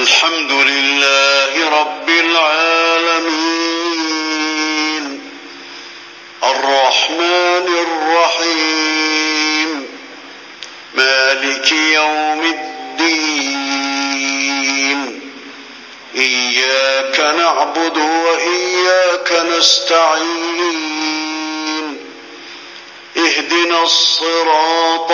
الحمد لله رب العالمين الرحمن الرحيم مالك يوم الدين إياك نعبد وإياك نستعين اهدنا الصراط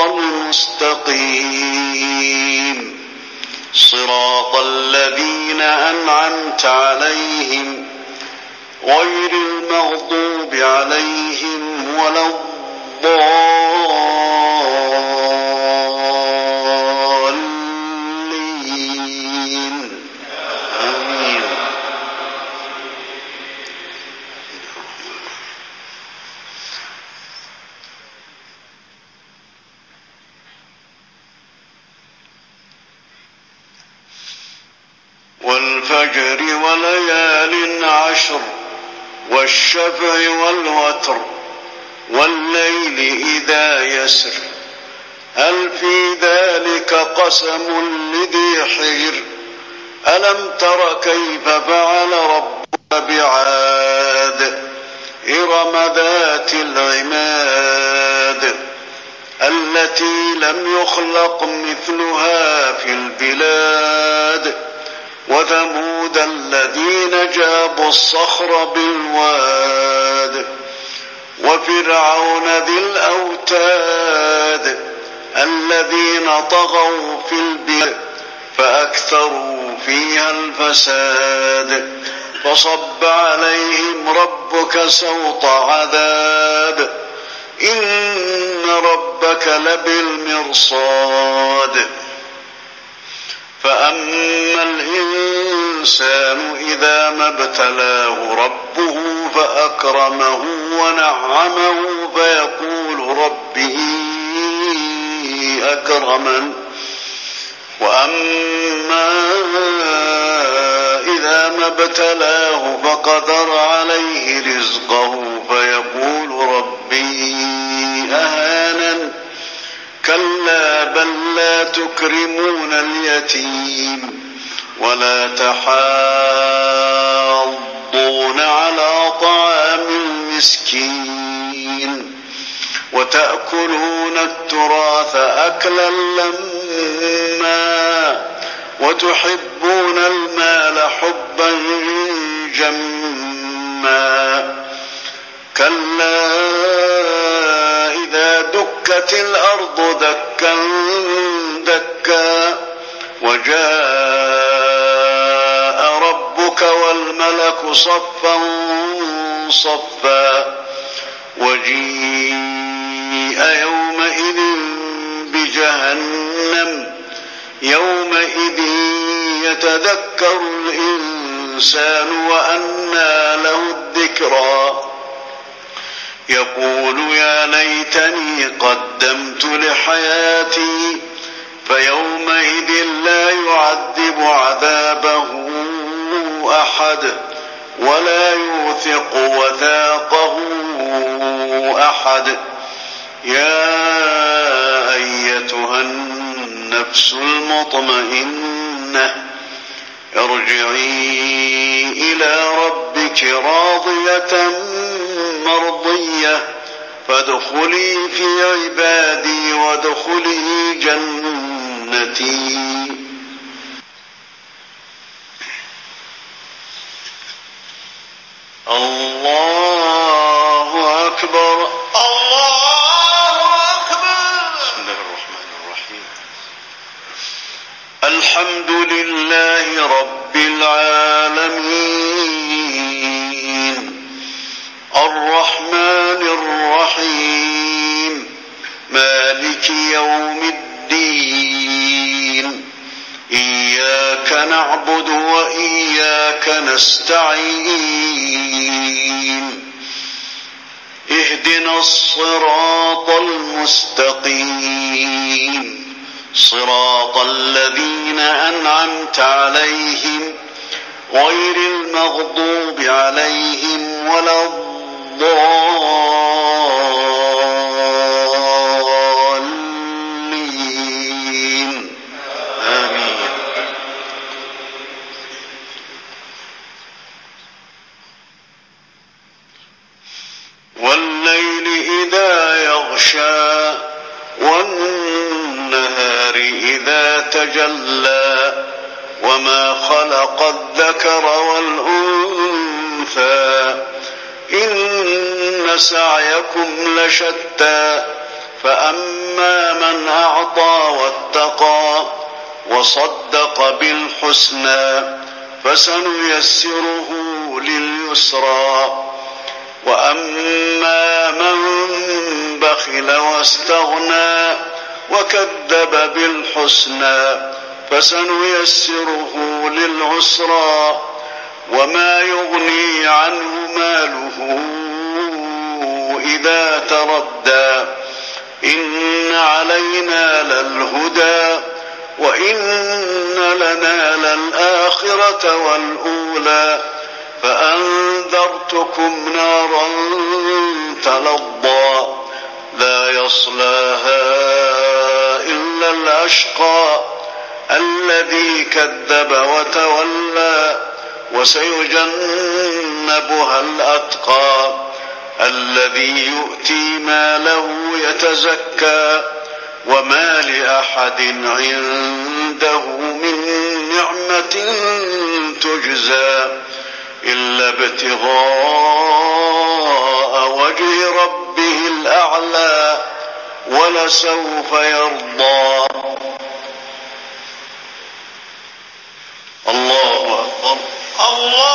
المستقيم صراط الذين أنعمت عليهم غير المغضوب عليهم ولا الضالين آمين. والفجر وليال عشر والشفع والوتر والليل إذا يسر هل في ذلك قسم لذي حجر ألم تر كيف فعل ربك بعاد إرم ذات العماد التي لم يخلق مثلها في البلاد وثمود الذين جابوا الصخر بالواد وفرعون ذي الأوتاد الذين طغوا في البلاد فأكثروا فيها الفساد فصب عليهم ربك سوط عذاب إن ربك لبالمرصاد فأما الإنسان إذا ما ابتلاه ربه فأكرمه ونعمه فيقول ربي أكرمن وأما إذا ما ابتلاه فقدر عليه رزقه فيقول ربي أهانن كلا بل لا تكرمون اليتيم ولا تحاضون على طعام المسكين وتأكلون التراث أكلا لما وتحبون المال حبا جما كلا إذا دكت الأرض دكا دكا وجاء ربك والملك صفا صفا وجيء يومئذ بجهنم يومئذ يتذكر الإنسان وأنى له الذكرى يقول يا ليتني قدمت لحياتي فيومئذ لا يعذب عذابه أحد ولا يوثق وثاقه أحد يا أيتها النفس المطمئنة ارجعي إلى ربك راضية مرضية فادخلي في عبادي وادخلي جنتي. الله أكبر الله أكبر. بسم الله الرحمن الرحيم الحمد لله رب العالمين الرحمن الرحيم مالك يوم الدين إياك نعبد وإياك نستعين اهدنا الصراط المستقيم صراط الذين أنعمت عليهم غير المغضوب عليهم ولا الضالين آمين. تجلى وما خلق الذكر والأنثى إن سعيكم لشتى فأما من أعطى واتقى وصدق بالحسنى فسنيسره لليسرى وأما من بخل واستغنى وكذب بالحسنى فسنيسره للعسرى وما يغني عنه ماله إذا تردى إن علينا للهدى وإن لنا للآخرة والأولى فأنذرتكم نارا تلظى لا يصلاها إلا الأشقى الذي كذب وتولى وسيجنبها الأتقى الذي يؤتي ماله يتزكى وما لأحد عنده من نعمة تجزى إلا ابتغاء وجه ربه الأعلى ولسوف يرضى. الله أكبر. الله